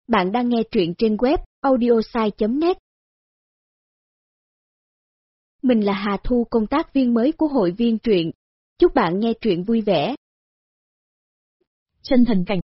Bạn đang nghe truyện trên web audiosai.net. Mình là Hà Thu, công tác viên mới của hội viên truyện. Chúc bạn nghe truyện vui vẻ. Chân thần cảnh.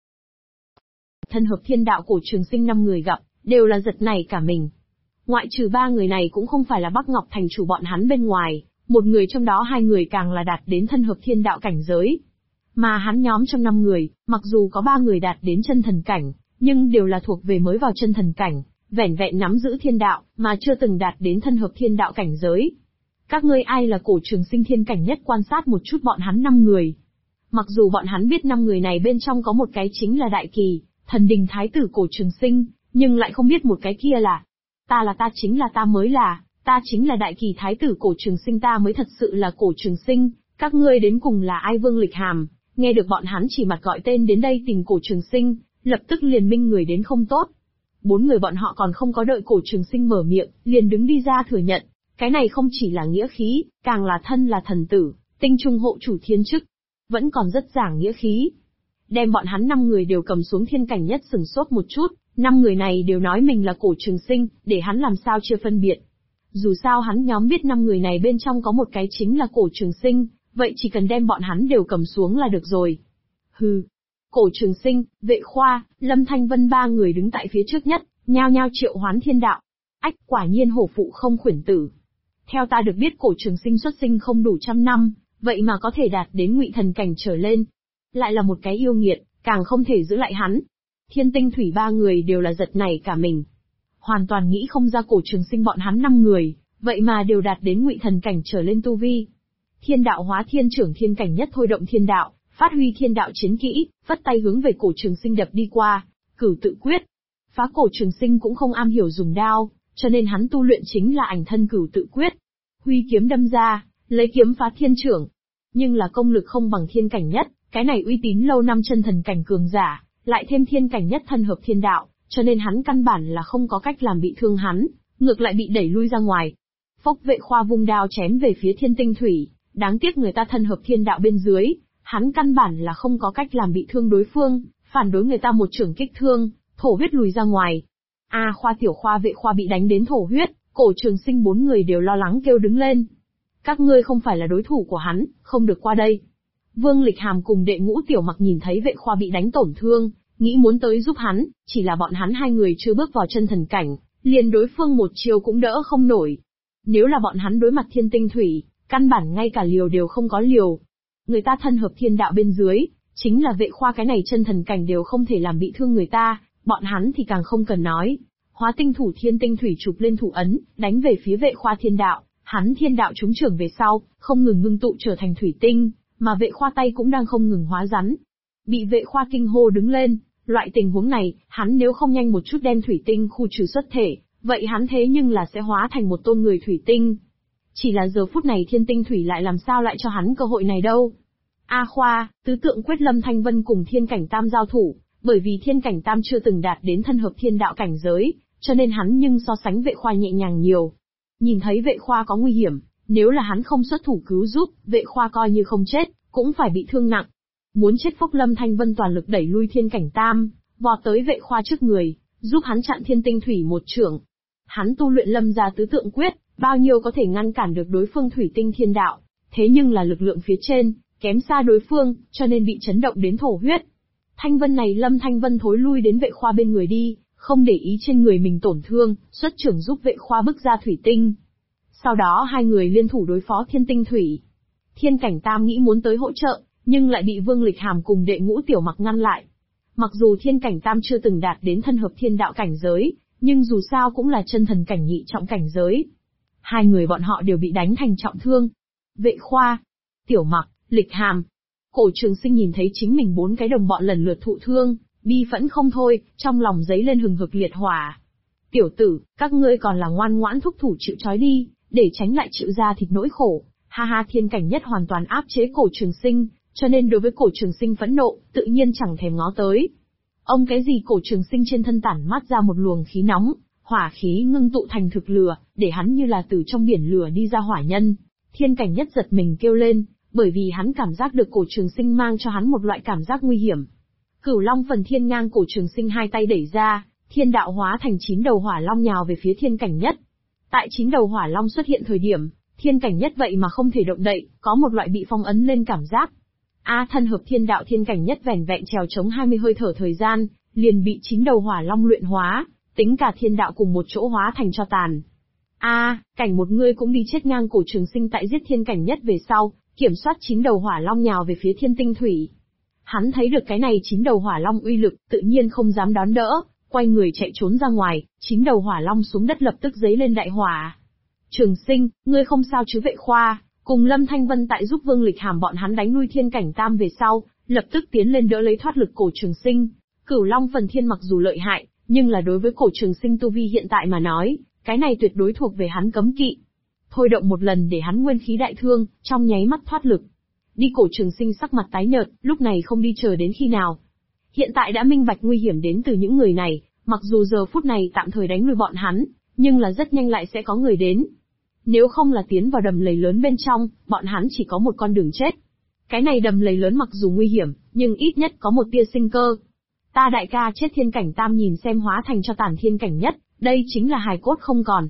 Thân hợp thiên đạo cổ Trường Sinh 5 người gặp, đều là giật nảy cả mình. Ngoại trừ 3 người này cũng không phải là Bắc Ngọc thành chủ bọn hắn bên ngoài, một người trong đó 2 người càng là đạt đến thân hợp thiên đạo cảnh giới. Mà hắn nhóm trong 5 người, mặc dù có 3 người đạt đến chân thần cảnh, nhưng đều là thuộc về mới vào chân thần cảnh, vẻn vẹn nắm giữ thiên đạo, mà chưa từng đạt đến thân hợp thiên đạo cảnh giới. Các ngươi ai là cổ Trường Sinh thiên cảnh nhất, quan sát một chút bọn hắn 5 người. Mặc dù bọn hắn biết 5 người này bên trong có một cái chính là Đại Kỳ, thần đình thái tử cổ Trường Sinh, nhưng lại không biết một cái kia là ta chính là ta mới là, ta chính là Đại Kỳ thái tử cổ Trường Sinh, ta mới thật sự là cổ Trường Sinh, các ngươi đến cùng là ai? Vương Lịch Hàm, nghe được bọn hắn chỉ mặt gọi tên đến đây tìm cổ Trường Sinh, lập tức liền minh người đến không tốt. 4 người bọn họ còn không có đợi cổ Trường Sinh mở miệng, liền đứng đi ra thừa nhận, cái này không chỉ là nghĩa khí, càng là thân là thần tử, tinh trung hộ chủ thiên chức, vẫn còn rất giảng nghĩa khí. Đem bọn hắn 5 người đều cầm xuống thiên cảnh nhất sửng sốt một chút, 5 người này đều nói mình là cổ Trường Sinh, để hắn làm sao chưa phân biệt. Dù sao hắn nhóm biết 5 người này bên trong có một cái chính là cổ Trường Sinh, vậy chỉ cần đem bọn hắn đều cầm xuống là được rồi. Hừ. Cổ Trường Sinh, Vệ Khoa, Lâm Thanh Vân 3 người đứng tại phía trước nhất, nhao nhao triệu hoán thiên đạo. Ách, quả nhiên hổ phụ không khuyển tử. Theo ta được biết cổ Trường Sinh xuất sinh không đủ 100 năm, vậy mà có thể đạt đến ngụy thần cảnh trở lên. Lại là một cái yêu nghiệt, càng không thể giữ lại hắn. Thiên Tinh Thủy 3 người đều là giật nảy cả mình. Hoàn toàn nghĩ không ra cổ Trường Sinh bọn hắn 5 người, vậy mà đều đạt đến ngụy thần cảnh trở lên tu vi. Thiên đạo hóa thiên trưởng thiên cảnh nhất thôi động thiên đạo, phát huy thiên đạo chiến kỹ, vất tay hướng về cổ Trường Sinh đập đi qua, cửu tự quyết. Phá cổ Trường Sinh cũng không am hiểu dùng đao, cho nên hắn tu luyện chính là ảnh thân cửu tự quyết. Huy kiếm đâm ra, lấy kiếm phá thiên trưởng. Nhưng là công lực không bằng thiên cảnh nhất, cái này uy tín lâu năm chân thần cảnh cường giả, lại thêm thiên cảnh nhất thân hợp thiên đạo, cho nên hắn căn bản là không có cách làm bị thương hắn, ngược lại bị đẩy lui ra ngoài. Phốc, Vệ Khoa vung đao chém về phía Thiên Tinh Thủy, đáng tiếc người ta thân hợp thiên đạo bên dưới, hắn căn bản là không có cách làm bị thương đối phương, phản đối người ta một chưởng kích thương, thổ huyết lùi ra ngoài. Khoa tiểu Khoa Vệ Khoa bị đánh đến thổ huyết, cổ Trường Sinh 4 người đều lo lắng kêu đứng lên. Các ngươi không phải là đối thủ của hắn, không được qua đây. Vương Lịch Hàm cùng Đệ Ngũ Tiểu Mặc nhìn thấy Vệ Khoa bị đánh tổn thương, nghĩ muốn tới giúp hắn, chỉ là bọn hắn 2 người chưa bước vào chân thần cảnh, liền đối phương một chiều cũng đỡ không nổi. Nếu là bọn hắn đối mặt Thiên Tinh Thủy, căn bản ngay cả liều đều không có liều. Người ta thân hợp thiên đạo bên dưới, chính là Vệ Khoa cái này chân thần cảnh đều không thể làm bị thương người ta, bọn hắn thì càng không cần nói. Hóa tinh thủ Thiên Tinh Thủy chụp lên thủ ấn, đánh về phía Vệ Khoa thiên đạo, hắn thiên đạo trúng trưởng về sau, không ngừng ngưng tụ trở thành thủy tinh, mà Vệ Khoa tay cũng đang không ngừng hóa rắn. Bị Vệ Khoa kinh hô đứng lên, loại tình huống này, hắn nếu không nhanh một chút đem thủy tinh khu trừ xuất thể, vậy hắn thế nhưng là sẽ hóa thành một tôn người thủy tinh. Chỉ là giờ phút này Thiên Tinh Thủy lại làm sao lại cho hắn cơ hội này đâu. Khoa, tứ tượng quyết Lâm Thanh Vân cùng thiên cảnh tam giao thủ, bởi vì thiên cảnh tam chưa từng đạt đến thân hợp thiên đạo cảnh giới, cho nên hắn nhưng so sánh Vệ Khoa nhẹ nhàng nhiều. Nhìn thấy Vệ Khoa có nguy hiểm, nếu là hắn không xuất thủ cứu giúp, Vệ Khoa coi như không chết, cũng phải bị thương nặng. Muốn chết phốc, Lâm Thanh Vân toàn lực đẩy lui thiên cảnh tam, vọt tới Vệ Khoa trước người, giúp hắn chặn Thiên Tinh Thủy một chưởng. Hắn tu luyện Lâm gia tứ tượng quyết, bao nhiêu có thể ngăn cản được đối phương thủy tinh thiên đạo, thế nhưng là lực lượng phía trên, kém xa đối phương, cho nên bị chấn động đến thổ huyết. Thanh Vân này Lâm Thanh Vân thối lui đến Vệ Khoa bên người đi, không để ý trên người mình tổn thương, xuất trưởng giúp Vệ Khoa bức ra thủy tinh. Sau đó 2 người liên thủ đối phó Thiên Tinh Thủy. Thiên cảnh tam nghĩ muốn tới hỗ trợ, nhưng lại bị Vương Lịch Hàm cùng Đệ Ngũ Tiểu Mặc ngăn lại. Mặc dù thiên cảnh tam chưa từng đạt đến thân hợp thiên đạo cảnh giới, nhưng dù sao cũng là chân thần cảnh nhị trọng cảnh giới. 2 người bọn họ đều bị đánh thành trọng thương. Vệ Khoa, Tiểu Mặc, Lịch Hàm. Cổ Trường Sinh nhìn thấy chính mình 4 cái đồng bọn lần lượt thụ thương, bi phẫn không thôi, trong lòng dấy lên hừng hực liệt hỏa. Tiểu tử, các ngươi còn là ngoan ngoãn thúc thủ chịu trói đi, để tránh lại chịu ra thịt nỗi khổ. Thiên cảnh nhất hoàn toàn áp chế cổ Trường Sinh, cho nên đối với cổ Trường Sinh phẫn nộ, tự nhiên chẳng thèm ngó tới. Ông cái gì cổ Trường Sinh trên thân tản mát ra một luồng khí nóng, hỏa khí ngưng tụ thành thực lửa, để hắn như là từ trong biển lửa đi ra hỏa nhân. Thiên cảnh nhất giật mình kêu lên, bởi vì hắn cảm giác được cổ Trường Sinh mang cho hắn một loại cảm giác nguy hiểm. Cửu Long phần thiên ngang cổ Trường Sinh 2 tay đẩy ra, thiên đạo hóa thành 9 đầu hỏa long nhào về phía Thiên Cảnh Nhất. Tại 9 đầu hỏa long xuất hiện thời điểm, Thiên Cảnh Nhất vậy mà không thể động đậy, có một loại bị phong ấn lên cảm giác. Thân hợp thiên đạo Thiên Cảnh Nhất vẻn vẹn trèo chống 20 hơi thở thời gian, liền bị 9 đầu hỏa long luyện hóa, tính cả thiên đạo cùng một chỗ hóa thành tro tàn. Cảnh một ngươi cũng đi chết ngang Cổ Trường Sinh tại giết Thiên Cảnh Nhất về sau, kiểm soát 9 đầu hỏa long nhào về phía Thiên Tinh Thủy. Hắn thấy được cái này 9 đầu hỏa long uy lực, tự nhiên không dám đón đỡ, quay người chạy trốn ra ngoài, 9 đầu hỏa long xuống đất lập tức giấy lên đại hỏa. Trường Sinh, ngươi không sao chứ? Vệ Khoa cùng Lâm Thanh Vân tại giúp Vương Lịch Hàm bọn hắn đánh lui Thiên Cảnh Tam về sau, lập tức tiến lên đỡ lấy thoát lực Cổ Trường Sinh. Cửu Long Phần Thiên mặc dù lợi hại, nhưng là đối với Cổ Trường Sinh tu vi hiện tại mà nói, cái này tuyệt đối thuộc về hắn cấm kỵ. Thôi động một lần để hắn nguyên khí đại thương, trong nháy mắt thoát lực. Đi Cổ Trường Sinh sắc mặt tái nhợt, lúc này không đi chờ đến khi nào. Hiện tại đã minh bạch nguy hiểm đến từ những người này, mặc dù giờ phút này tạm thời đánh lui bọn hắn, nhưng là rất nhanh lại sẽ có người đến. Nếu không là tiến vào đầm lầy lớn bên trong, bọn hắn chỉ có một con đường chết. Cái này đầm lầy lớn mặc dù nguy hiểm, nhưng ít nhất có một tia sinh cơ. Ta đại ca chết Thiên Cảnh Tam nhìn xem hóa thành cho tàn Thiên Cảnh Nhất, đây chính là hài cốt không còn.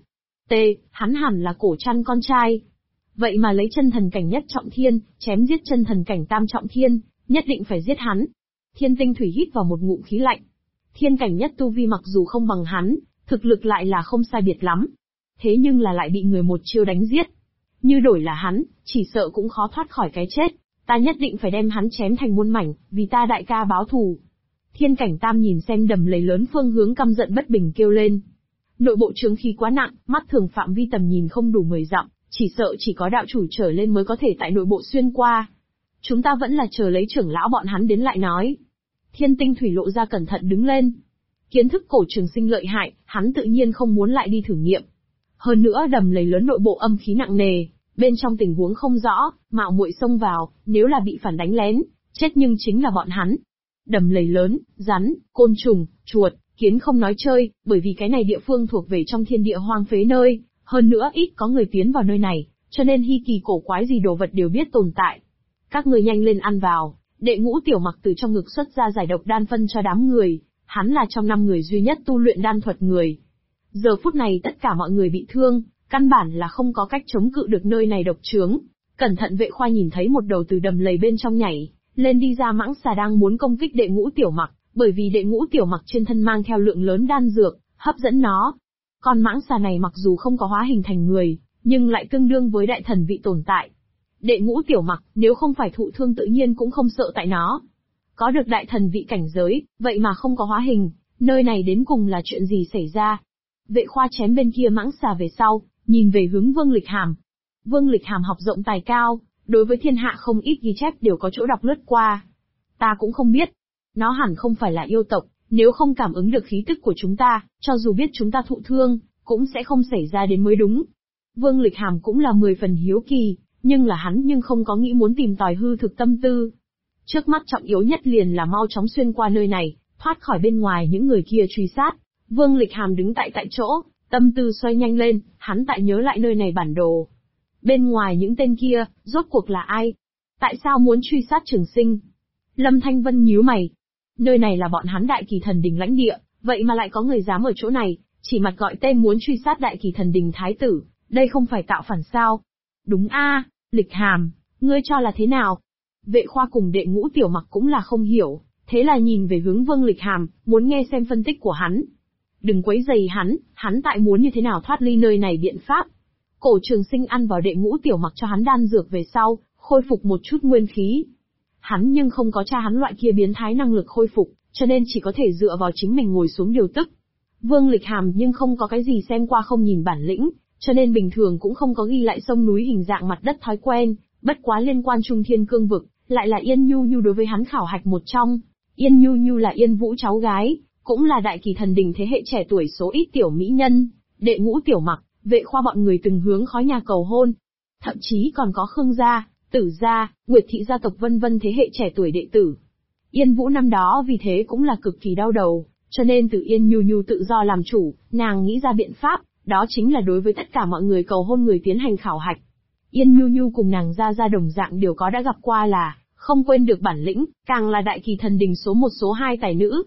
Hắn hẳn là Cổ Trăn con trai. Vậy mà lấy chân thần cảnh nhất trọng thiên, chém giết chân thần cảnh tam trọng thiên, nhất định phải giết hắn. Thiên Tinh Thủy hít vào một ngụm khí lạnh. Thiên Cảnh Nhất tu vi mặc dù không bằng hắn, thực lực lại là không sai biệt lắm. Thế nhưng là lại bị người một chiêu đánh giết. Như đổi là hắn, chỉ sợ cũng khó thoát khỏi cái chết. Ta nhất định phải đem hắn chém thành muôn mảnh, vì ta đại ca báo thù. Thiên Cảnh Tam nhìn xem đầm lầy lớn phương hướng căm giận bất bình kêu lên. Nội bộ chướng khí quá nặng, mắt thường phạm vi tầm nhìn không đủ 10 dặm, chỉ sợ chỉ có đạo chủ trở lên mới có thể tại nội bộ xuyên qua. Chúng ta vẫn là chờ lấy trưởng lão bọn hắn đến lại nói. Thiên Tinh Thủy lộ ra cẩn thận đứng lên. Kiến thức Cổ Trường Sinh lợi hại, hắn tự nhiên không muốn lại đi thử nghiệm. Hơn nữa đầm lầy lớn nội bộ âm khí nặng nề, bên trong tình huống không rõ, mạo muội xông vào, nếu là bị phản đánh lén, chết nhưng chính là bọn hắn. Đầm lầy lớn, rắn, côn trùng, chuột, kiến không nói chơi, bởi vì cái này địa phương thuộc về trong thiên địa hoang phế nơi, hơn nữa ít có người tiến vào nơi này, cho nên hy kỳ cổ quái gì đồ vật đều biết tồn tại. Các người nhanh lên ăn vào. Đệ Ngũ Tiểu Mặc từ trong ngực xuất ra giải độc đan phân cho đám người, hắn là trong 5 người duy nhất tu luyện đan thuật người. Giờ phút này tất cả mọi người bị thương, căn bản là không có cách chống cự được nơi này độc chướng. Cẩn thận Vệ Khoa nhìn thấy một đầu từ đầm lầy bên trong nhảy lên đi ra mãng xà đang muốn công kích Đệ Ngũ Tiểu Mặc, bởi vì Đệ Ngũ Tiểu Mặc trên thân mang theo lượng lớn đan dược, hấp dẫn nó. Con mãng xà này mặc dù không có hóa hình thành người, nhưng lại tương đương với đại thần vị tồn tại. Đệ Ngũ Tiểu Mặc, nếu không phải thụ thương tự nhiên cũng không sợ tại nó. Có được đại thần vị cảnh giới, vậy mà không có hóa hình, nơi này đến cùng là chuyện gì xảy ra? Vệ Khoa chém bên kia mãng xà về sau, nhìn về hướng Vương Lịch Hàm. Vương Lịch Hàm học rộng tài cao, đối với thiên hạ không ít ghi chép đều có chỗ đọc lướt qua. Ta cũng không biết. Nó hẳn không phải là yêu tộc, nếu không cảm ứng được khí tức của chúng ta, cho dù biết chúng ta thụ thương, cũng sẽ không xảy ra đến mới đúng. Vương Lịch Hàm cũng là 10 phần hiếu kỳ, nhưng là hắn nhưng không có nghĩ muốn tìm tòi hư thực tâm tư. Trước mắt trọng yếu nhất liền là mau chóng xuyên qua nơi này, thoát khỏi bên ngoài những người kia truy sát. Vương Lịch Hàm đứng tại chỗ, tâm tư xoay nhanh lên, hắn tại nhớ lại nơi này bản đồ. Bên ngoài những tên kia, rốt cuộc là ai? Tại sao muốn truy sát Trường Sinh? Lâm Thanh Vân nhíu mày. Nơi này là bọn hắn Đại Kỳ Thần Đình lãnh địa, vậy mà lại có người dám ở chỗ này, chỉ mặt gọi tên muốn truy sát Đại Kỳ Thần Đình Thái tử, đây không phải tạo phản sao? Đúng a, Lịch Hàm, ngươi cho là thế nào? Vệ Khoa cùng Đệ Ngũ Tiểu Mặc cũng là không hiểu, thế là nhìn về hướng Vương Lịch Hàm, muốn nghe xem phân tích của hắn. Đừng quấy rầy hắn tại muốn như thế nào thoát ly nơi này biện pháp. Cổ Trường Sinh ăn vào Đệ Ngũ Tiểu Mặc cho hắn đan dược về sau, khôi phục một chút nguyên khí. Hắn nhưng không có cha hắn loại kia biến thái năng lực khôi phục, cho nên chỉ có thể dựa vào chính mình ngồi xuống điều tức. Vương Lịch Hàm nhưng không có cái gì xem qua không nhìn bản lĩnh, cho nên bình thường cũng không có ghi lại sông núi hình dạng mặt đất thói quen, bất quá liên quan Trung Thiên Cương Vực, lại là Yên Nhu Nhu đối với hắn khảo hạch một trong. Yên Nhu Nhu là Yên Vũ cháu gái, cũng là Đại Kỳ Thần Đình thế hệ trẻ tuổi số ít tiểu mỹ nhân. Đệ Ngũ Tiểu Mặc, Vệ Khoa bọn người từng hướng khói nhà cầu hôn. Thậm chí còn có Khương gia, Tử gia, Nguyệt thị gia tộc vân vân thế hệ trẻ tuổi đệ tử. Yên Vũ năm đó vì thế cũng là cực kỳ đau đầu, cho nên từ Yên Nhu Nhu tự do làm chủ, nàng nghĩ ra biện pháp, đó chính là đối với tất cả mọi người cầu hôn người tiến hành khảo hạch. Yên Nhu Nhu cùng nàng gia đồng dạng đều có đã gặp qua là, không quên được bản lĩnh, càng là Đại Kỳ Thần Đình số 1 số 2 tài nữ.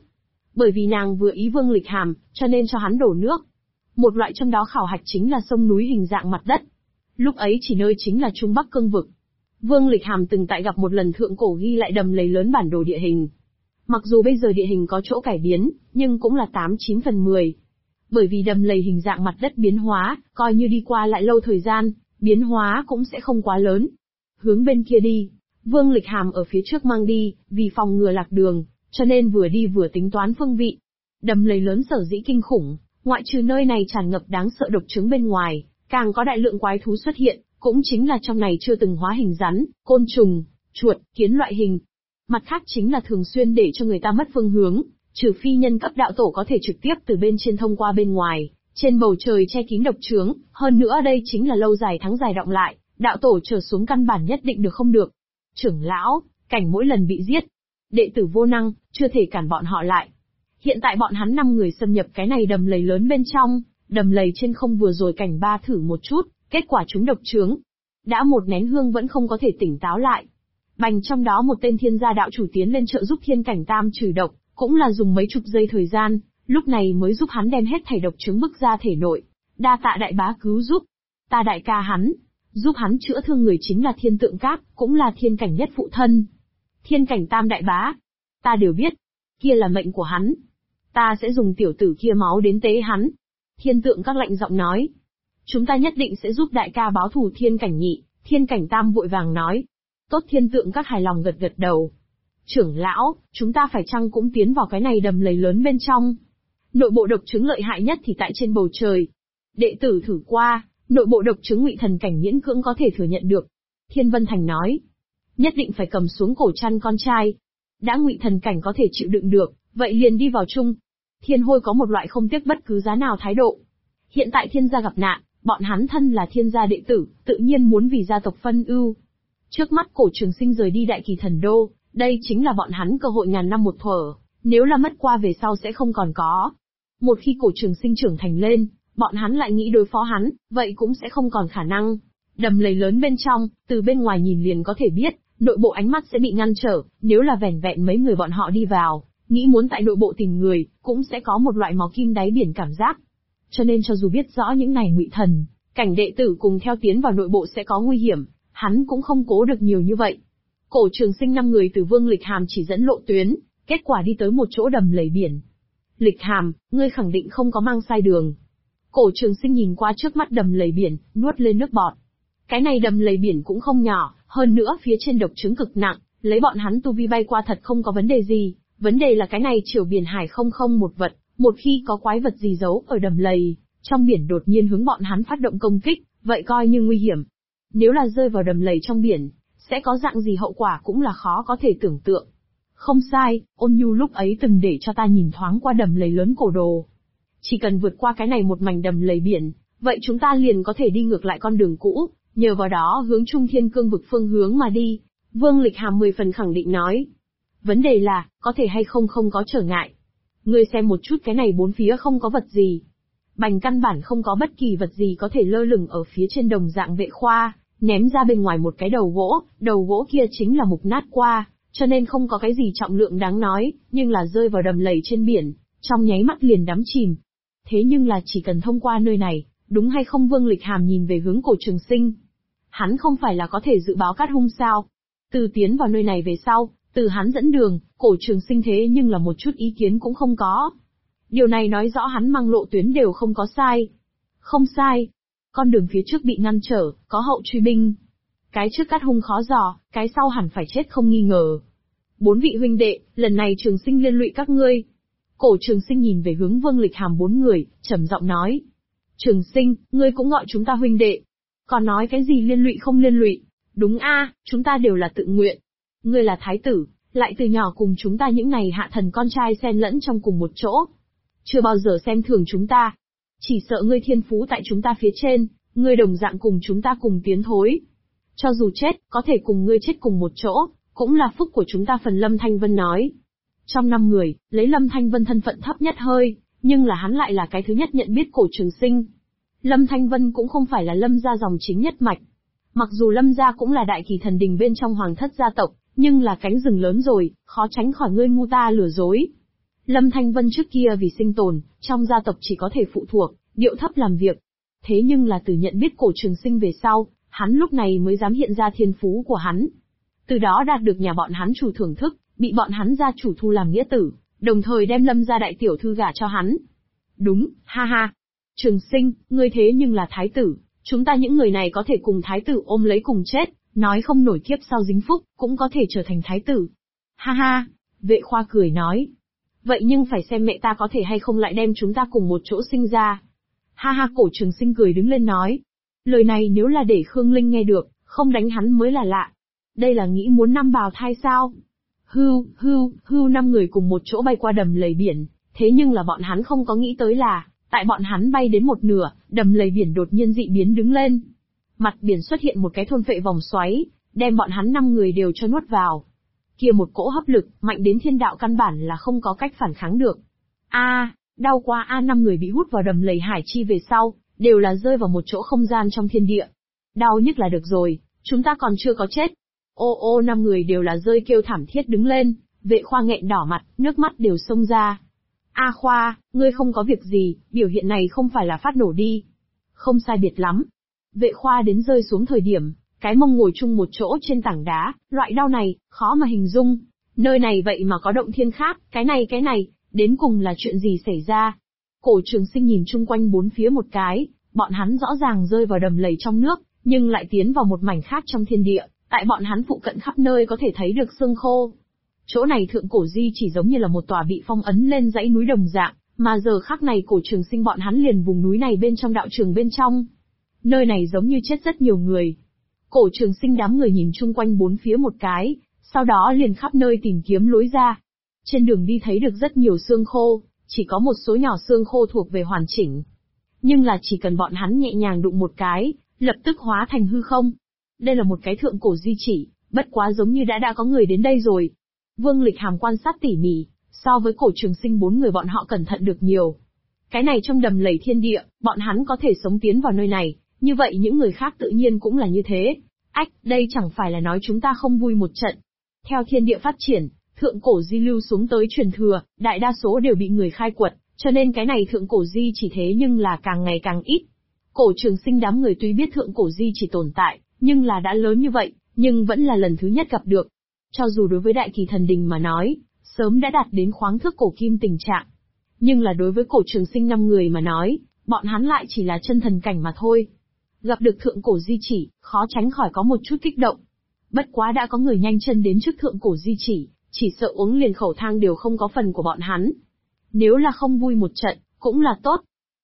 Bởi vì nàng vừa ý Vương Lịch Hàm, cho nên cho hắn đổ nước. Một loại trong đó khảo hạch chính là sông núi hình dạng mặt đất. Lúc ấy chỉ nơi chính là Trung Bắc Cương vực. Vương Lịch Hàm từng tại gặp một lần thượng cổ ghi lại đầm lầy lớn bản đồ địa hình. Mặc dù bây giờ địa hình có chỗ cải biến, nhưng cũng là 8-9 phần 10. Bởi vì đầm lầy hình dạng mặt đất biến hóa, coi như đi qua lại lâu thời gian, biến hóa cũng sẽ không quá lớn. Hướng bên kia đi, Vương Lịch Hàm ở phía trước mang đi, vì phòng ngừa lạc đường, cho nên vừa đi vừa tính toán phương vị. Đầm lầy lớn sở dĩ kinh khủng, ngoại trừ nơi này tràn ngập đáng sợ độc trứng bên ngoài, càng có đại lượng quái thú xuất hiện, cũng chính là trong này chưa từng hóa hình rắn, côn trùng, chuột, kiến loại hình. Mặt khác chính là thường xuyên để cho người ta mất phương hướng, trừ phi nhân cấp đạo tổ có thể trực tiếp từ bên trên thông qua bên ngoài, trên bầu trời che kín độc trướng, hơn nữa đây chính là lâu dài tháng dài đọng lại, đạo tổ trở xuống căn bản nhất định được không được. Trưởng lão, cảnh mỗi lần bị giết, đệ tử vô năng, chưa thể cản bọn họ lại. Hiện tại bọn hắn 5 người xâm nhập cái này đầm lầy lớn bên trong, đầm lầy trên không vừa rồi cảnh ba thử một chút, kết quả chúng độc trướng. Đã một nén hương vẫn không có thể tỉnh táo lại. Bành trong đó một tên thiên gia đạo chủ tiến lên trợ giúp thiên cảnh tam trừ độc, cũng là dùng mấy chục giây thời gian, lúc này mới giúp hắn đem hết thảy độc trướng bức ra thể nội. Đa tạ đại bá cứu giúp. Ta đại ca hắn, giúp hắn chữa thương người chính là thiên tượng cát, cũng là thiên cảnh nhất phụ thân. Thiên cảnh tam đại bá. Ta đều biết. Kia là mệnh của hắn. Ta sẽ dùng tiểu tử kia máu đến tế hắn. Thiên tượng các lạnh giọng nói. Chúng ta nhất định sẽ giúp đại ca báo thù thiên cảnh nhị, thiên cảnh tam vội vàng nói. Tốt thiên tượng các hài lòng gật gật đầu. Trưởng lão, chúng ta phải chăng cũng tiến vào cái này đầm lầy lớn bên trong? Nội bộ độc trứng lợi hại nhất thì tại trên bầu trời. Đệ tử thử qua, nội bộ độc trứng ngụy thần cảnh miễn cưỡng có thể thừa nhận được. Thiên Vân Thành nói. Nhất định phải cầm xuống cổ chăn con trai. Đã ngụy thần cảnh có thể chịu đựng được, vậy liền đi vào chung. Thiên Hôi có một loại không tiếc bất cứ giá nào thái độ. Hiện tại thiên gia gặp nạn, bọn hắn thân là thiên gia đệ tử, tự nhiên muốn vì gia tộc phân ưu. Trước mắt Cổ Trường Sinh rời đi Đại Kỳ Thần Đô, đây chính là bọn hắn cơ hội ngàn năm một thuở, nếu là mất qua về sau sẽ không còn có. Một khi Cổ Trường Sinh trưởng thành lên, bọn hắn lại nghĩ đối phó hắn, vậy cũng sẽ không còn khả năng. Đầm lầy lớn bên trong, từ bên ngoài nhìn liền có thể biết, nội bộ ánh mắt sẽ bị ngăn trở, nếu là vẻn vẹn mấy người bọn họ đi vào, nghĩ muốn tại nội bộ tìm người, cũng sẽ có một loại máu kim đáy biển cảm giác. Cho nên cho dù biết rõ những này ngụy thần, cảnh đệ tử cùng theo tiến vào nội bộ sẽ có nguy hiểm, hắn cũng không cố được nhiều như vậy. Cổ Trường Sinh 5 người từ Vương Lịch Hàm chỉ dẫn lộ tuyến, kết quả đi tới một chỗ đầm lầy biển. Lịch Hàm, ngươi khẳng định không có mang sai đường. Cổ Trường Sinh nhìn qua trước mắt đầm lầy biển, nuốt lên nước bọt. Cái này đầm lầy biển cũng không nhỏ, hơn nữa phía trên độc trứng cực nặng, lấy bọn hắn tu vi bay qua thật không có vấn đề gì. Vấn đề là cái này chiều biển hải không một vật, một khi có quái vật gì giấu ở đầm lầy, trong biển đột nhiên hướng bọn hắn phát động công kích, vậy coi như nguy hiểm. Nếu là rơi vào đầm lầy trong biển, sẽ có dạng gì hậu quả cũng là khó có thể tưởng tượng. Không sai, Ôn Nhu lúc ấy từng để cho ta nhìn thoáng qua đầm lầy lớn cổ đồ. Chỉ cần vượt qua cái này một mảnh đầm lầy biển, vậy chúng ta liền có thể đi ngược lại con đường cũ, nhờ vào đó hướng Trung Thiên Cương vực phương hướng mà đi. Vương Lịch Hàm 10 phần khẳng định nói. Vấn đề là, có thể hay không có trở ngại. Ngươi xem một chút cái này bốn phía không có vật gì. Bành căn bản không có bất kỳ vật gì có thể lơ lửng ở phía trên đồng dạng vệ khoa, ném ra bên ngoài một cái đầu gỗ kia chính là mục nát qua, cho nên không có cái gì trọng lượng đáng nói, nhưng là rơi vào đầm lầy trên biển, trong nháy mắt liền đắm chìm. Thế nhưng là chỉ cần thông qua nơi này, đúng hay không? Vương Lịch Hàm nhìn về hướng Cổ Trường Sinh. Hắn không phải là có thể dự báo cát hung sao? Từ tiến vào nơi này về sau, từ hắn dẫn đường, Cổ Trường Sinh thế nhưng là một chút ý kiến cũng không có. Điều này nói rõ hắn mang lộ tuyến đều không có sai. Không sai. Con đường phía trước bị ngăn trở, có hậu truy binh. Cái trước cát hung khó dò, cái sau hẳn phải chết không nghi ngờ. 4 vị huynh đệ, lần này Trường Sinh liên lụy các ngươi. Cổ Trường Sinh nhìn về hướng Vương Lịch Hàm 4 người, trầm giọng nói. Trường Sinh, ngươi cũng gọi chúng ta huynh đệ. Còn nói cái gì liên lụy không liên lụy? Đúng a, chúng ta đều là tự nguyện. Ngươi là thái tử, lại từ nhỏ cùng chúng ta những này hạ thần con trai xen lẫn trong cùng một chỗ. Chưa bao giờ xem thường chúng ta. Chỉ sợ ngươi thiên phú tại chúng ta phía trên, ngươi đồng dạng cùng chúng ta cùng tiến thối. Cho dù chết, có thể cùng ngươi chết cùng một chỗ, cũng là phúc của chúng ta. Phần Lâm Thanh Vân nói. Trong 5 người, lấy Lâm Thanh Vân thân phận thấp nhất hơi, nhưng là hắn lại là cái thứ nhất nhận biết Cổ Trường Sinh. Lâm Thanh Vân cũng không phải là Lâm gia dòng chính nhất mạch. Mặc dù Lâm gia cũng là Đại Kỳ Thần Đình bên trong hoàng thất gia tộc, nhưng là cánh rừng lớn rồi, khó tránh khỏi ngươi ngu ta lừa dối. Lâm Thanh Vân trước kia vì sinh tồn, trong gia tộc chỉ có thể phụ thuộc, điệu thấp làm việc. Thế nhưng là từ nhận biết Cổ Trường Sinh về sau, hắn lúc này mới dám hiện ra thiên phú của hắn. Từ đó đạt được nhà bọn hắn chủ thưởng thức, bị bọn hắn gia chủ thu làm nghĩa tử, đồng thời đem Lâm gia đại tiểu thư gả cho hắn. Đúng, ha ha. Trường Sinh, ngươi thế nhưng là thái tử, chúng ta những người này có thể cùng thái tử ôm lấy cùng chết, nói không nổi kiếp sau dính phúc, cũng có thể trở thành thái tử. Ha ha, Vệ Khoa cười nói. Vậy nhưng phải xem mẹ ta có thể hay không lại đem chúng ta cùng một chỗ sinh ra. Ha ha, Cổ Trường Sinh cười đứng lên nói. Lời này nếu là để Khương Linh nghe được, không đánh hắn mới là lạ. Đây là nghĩ muốn năm bào thai sao? Hưu, 5 người cùng một chỗ bay qua đầm lầy biển, thế nhưng là bọn hắn không có nghĩ tới là, tại bọn hắn bay đến một nửa, đầm lầy biển đột nhiên dị biến đứng lên. Mặt biển xuất hiện một cái thôn phệ vòng xoáy, đem bọn hắn 5 người đều cho nuốt vào. Kia một cỗ hấp lực, mạnh đến thiên đạo căn bản là không có cách phản kháng được. Đau quá 5 người bị hút vào đầm lầy hải chi về sau, đều là rơi vào một chỗ không gian trong thiên địa. Đau nhức là được rồi, chúng ta còn chưa có chết. 5 người đều là rơi kêu thảm thiết đứng lên, Vệ Khoa nghẹn đỏ mặt, nước mắt đều xông ra. Khoa, ngươi không có việc gì, biểu hiện này không phải là phát nổ đi. Không sai biệt lắm. Vệ Khoa đến rơi xuống thời điểm, cái mông ngồi chung một chỗ trên tảng đá, loại đau này, khó mà hình dung. Nơi này vậy mà có động thiên khác, cái này, đến cùng là chuyện gì xảy ra? Cổ Trường Sinh nhìn chung quanh bốn phía một cái, bọn hắn rõ ràng rơi vào đầm lầy trong nước, nhưng lại tiến vào một mảnh khác trong thiên địa, tại bọn hắn phụ cận khắp nơi có thể thấy được xương khô. Chỗ này thượng cổ di chỉ giống như là một tòa bị phong ấn lên dãy núi đồng dạng, mà giờ khắc này Cổ Trường Sinh bọn hắn liền vùng núi này bên trong đạo trường bên trong. Nơi này giống như chết rất nhiều người. Cổ Trường Sinh đám người nhìn chung quanh bốn phía một cái, sau đó liền khắp nơi tìm kiếm lối ra. Trên đường đi thấy được rất nhiều xương khô, chỉ có một số nhỏ xương khô thuộc về hoàn chỉnh. Nhưng là chỉ cần bọn hắn nhẹ nhàng đụng một cái, lập tức hóa thành hư không. Đây là một cái thượng cổ di chỉ, bất quá giống như đã có người đến đây rồi. Vương Lịch Hàm quan sát tỉ mỉ, so với Cổ Trường Sinh 4 người bọn họ cẩn thận được nhiều. Cái này trong đầm lầy thiên địa, bọn hắn có thể sống tiến vào nơi này, như vậy những người khác tự nhiên cũng là như thế. Đây chẳng phải là nói chúng ta không vui một trận. Theo thiên địa phát triển, thượng cổ di lưu xuống tới truyền thừa, đại đa số đều bị người khai quật, cho nên cái này thượng cổ di chỉ thế nhưng là càng ngày càng ít. Cổ Trường Sinh đám người tuy biết thượng cổ di chỉ tồn tại, nhưng là đã lớn như vậy, nhưng vẫn là lần thứ nhất gặp được. Cho dù đối với Đại Kỳ Thần Đình mà nói, sớm đã đạt đến khoáng thước cổ kim tình trạng. Nhưng là đối với Cổ Trường Sinh 5 người mà nói, bọn hắn lại chỉ là chân thần cảnh mà thôi. Gặp được thượng cổ di chỉ, khó tránh khỏi có một chút kích động. Bất quá đã có người nhanh chân đến trước thượng cổ di chỉ sợ uống liền khẩu thang đều không có phần của bọn hắn. Nếu là không vui một trận, cũng là tốt.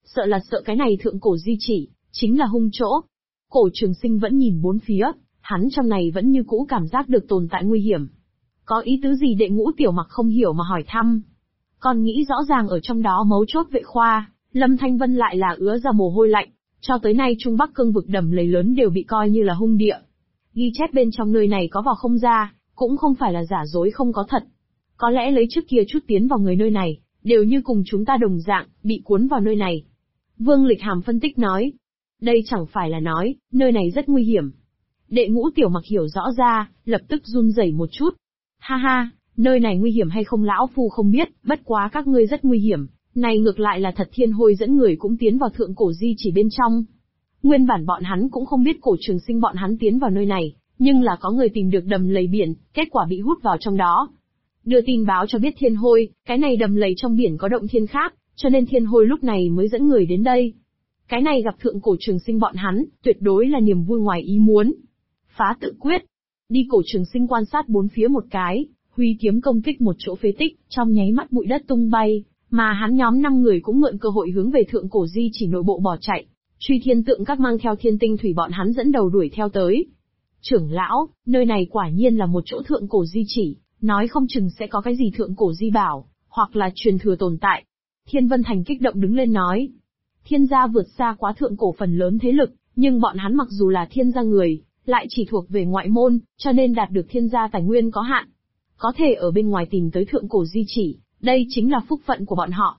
Sợ cái này thượng cổ di chỉ, chính là hung chỗ. Cổ Trường Sinh vẫn nhìn bốn phía, hắn trong này vẫn như cũ cảm giác được tồn tại nguy hiểm. Có ý tứ gì Đệ Ngũ Tiểu Mặc không hiểu mà hỏi thăm. Còn nghĩ rõ ràng ở trong đó mấu chốt Vệ Khoa, Lâm Thanh Vân lại là ứa ra mồ hôi lạnh. Cho tới nay Trung Bắc cương vực đầm lầy lớn đều bị coi như là hung địa. Ghi chép bên trong nơi này có vào không ra, cũng không phải là giả dối không có thật. Có lẽ lấy trước kia chút tiến vào người nơi này, đều như cùng chúng ta đồng dạng, bị cuốn vào nơi này. Vương Lịch Hàm phân tích nói. Đây chẳng phải là nói, nơi này rất nguy hiểm. Đệ Ngũ Tiểu Mặc hiểu rõ ra, lập tức run rẩy một chút. Ha ha, nơi này nguy hiểm hay không lão phu không biết, bất quá các ngươi rất nguy hiểm. Này ngược lại là thật Thiên Hôi dẫn người cũng tiến vào thượng cổ di chỉ bên trong. Nguyên bản bọn hắn cũng không biết Cổ Trường Sinh bọn hắn tiến vào nơi này, nhưng là có người tìm được đầm lầy biển, kết quả bị hút vào trong đó. Đưa tin báo cho biết Thiên Hôi, cái này đầm lầy trong biển có động thiên khác, cho nên Thiên Hôi lúc này mới dẫn người đến đây. Cái này gặp thượng Cổ Trường Sinh bọn hắn, tuyệt đối là niềm vui ngoài ý muốn. Phá tự quyết. Đi Cổ Trường Sinh quan sát bốn phía một cái, huy kiếm công kích một chỗ phế tích, trong nháy mắt bụi đất tung bay. Mà hắn nhóm 5 người cũng mượn cơ hội hướng về thượng cổ di chỉ nội bộ bỏ chạy. Truy Thiên Tượng các mang theo Thiên Tinh Thủy bọn hắn dẫn đầu đuổi theo tới. Trưởng lão, nơi này quả nhiên là một chỗ thượng cổ di chỉ, nói không chừng sẽ có cái gì thượng cổ di bảo, hoặc là truyền thừa tồn tại. Thiên Vân Thành kích động đứng lên nói. Thiên gia vượt xa quá thượng cổ phần lớn thế lực, nhưng bọn hắn mặc dù là thiên gia người, lại chỉ thuộc về ngoại môn, cho nên đạt được thiên gia tài nguyên có hạn. Có thể ở bên ngoài tìm tới thượng cổ di chỉ. Đây chính là phúc phận của bọn họ.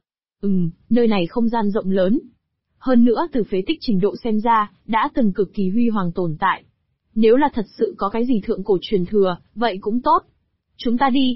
Nơi này không gian rộng lớn. Hơn nữa từ phế tích trình độ xem ra, đã từng cực kỳ huy hoàng tồn tại. Nếu là thật sự có cái gì thượng cổ truyền thừa, vậy cũng tốt. Chúng ta đi.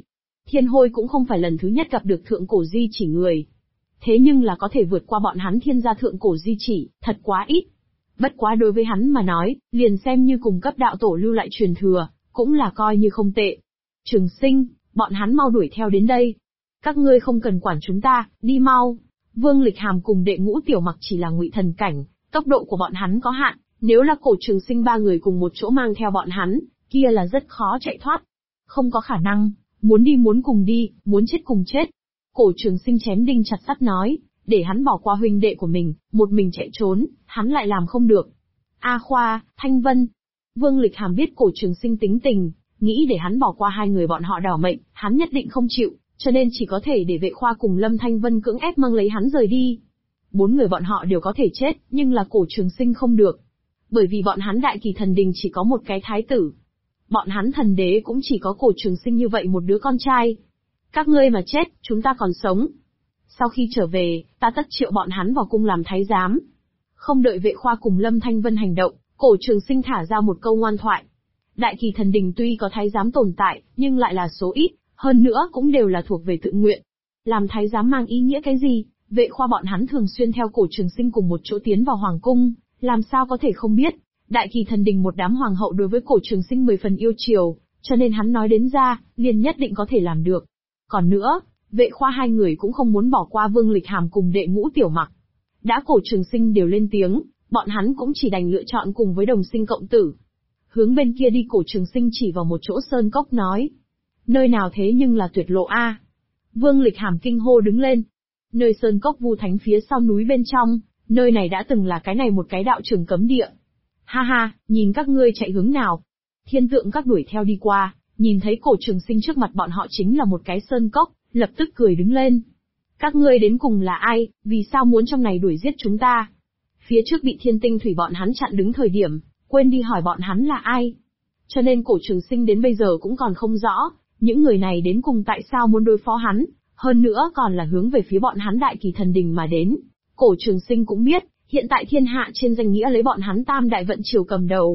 Thiên Hôi cũng không phải lần thứ nhất gặp được thượng cổ di chỉ người. Thế nhưng là có thể vượt qua bọn hắn Thiên gia thượng cổ di chỉ, thật quá ít. Bất quá đối với hắn mà nói, liền xem như cùng cấp đạo tổ lưu lại truyền thừa, cũng là coi như không tệ. Trường Sinh, bọn hắn mau đuổi theo đến đây. Các ngươi không cần quản chúng ta, đi mau. Vương Lịch Hàm cùng đệ Ngũ Tiểu Mặc chỉ là ngụy thần cảnh, tốc độ của bọn hắn có hạn, nếu là Cổ Trường Sinh ba người cùng một chỗ mang theo bọn hắn, kia là rất khó chạy thoát. Không có khả năng, muốn đi muốn cùng đi, muốn chết cùng chết. Cổ Trường Sinh chém đinh chặt sắt nói, để hắn bỏ qua huynh đệ của mình, một mình chạy trốn, hắn lại làm không được. A Khoa, Thanh Vân. Vương Lịch Hàm biết Cổ Trường Sinh tính tình, nghĩ để hắn bỏ qua hai người bọn họ đảo mệnh, hắn nhất định không chịu, cho nên chỉ có thể để Vệ Khoa cùng Lâm Thanh Vân cưỡng ép mang lấy hắn rời đi. 4 người bọn họ đều có thể chết, nhưng là Cổ Trường Sinh không được. Bởi vì bọn hắn Đại Kỳ Thần Đình chỉ có một cái thái tử. Bọn hắn thần đế cũng chỉ có Cổ Trường Sinh như vậy một đứa con trai. Các ngươi mà chết, chúng ta còn sống. Sau khi trở về, ta tất triệu bọn hắn vào cung làm thái giám. Không đợi Vệ Khoa cùng Lâm Thanh Vân hành động, Cổ Trường Sinh thả ra một câu ngoan thoại. Đại Kỳ Thần Đình tuy có thái giám tồn tại, nhưng lại là số ít, hơn nữa cũng đều là thuộc về tự nguyện. Làm thái giám mang ý nghĩa cái gì? Vệ Khoa bọn hắn thường xuyên theo Cổ Trường Sinh cùng một chỗ tiến vào hoàng cung, làm sao có thể không biết? Đại Kỳ Thần Đình một đám hoàng hậu đối với Cổ Trường Sinh 10 phần yêu chiều, cho nên hắn nói đến ra, liền nhất định có thể làm được. Còn nữa, Vệ Khoa hai người cũng không muốn bỏ qua Vương Lịch Hàm cùng đệ Ngũ Tiểu Mặc. Đã Cổ Trường Sinh đều lên tiếng, bọn hắn cũng chỉ đành lựa chọn cùng với đồng sinh cộng tử. Hướng bên kia đi Cổ Trường Sinh chỉ vào một chỗ sơn cốc nói. Nơi nào thế nhưng là tuyệt lộ a. Vương Lịch Hàm kinh hô đứng lên. Nơi sơn cốc Vu Thánh phía sau núi bên trong, nơi này đã từng là cái này một cái đạo trường cấm địa. Ha ha, nhìn các ngươi chạy hướng nào. Thiên Tượng Các đuổi theo đi qua, nhìn thấy Cổ Trường Sinh trước mặt bọn họ chính là một cái sơn cốc, lập tức cười đứng lên. Các ngươi đến cùng là ai, vì sao muốn trong này đuổi giết chúng ta? Phía trước bị Thiên Tinh Thủy bọn hắn chặn đứng thời điểm, quên đi hỏi bọn hắn là ai. Cho nên Cổ Trường Sinh đến bây giờ cũng còn không rõ, những người này đến cùng tại sao muốn đối phó hắn, hơn nữa còn là hướng về phía bọn hắn Đại Kỳ Thần Đình mà đến. Cổ Trường Sinh cũng biết, hiện tại thiên hạ trên danh nghĩa lấy bọn hắn Tam Đại Vận Triều cầm đầu,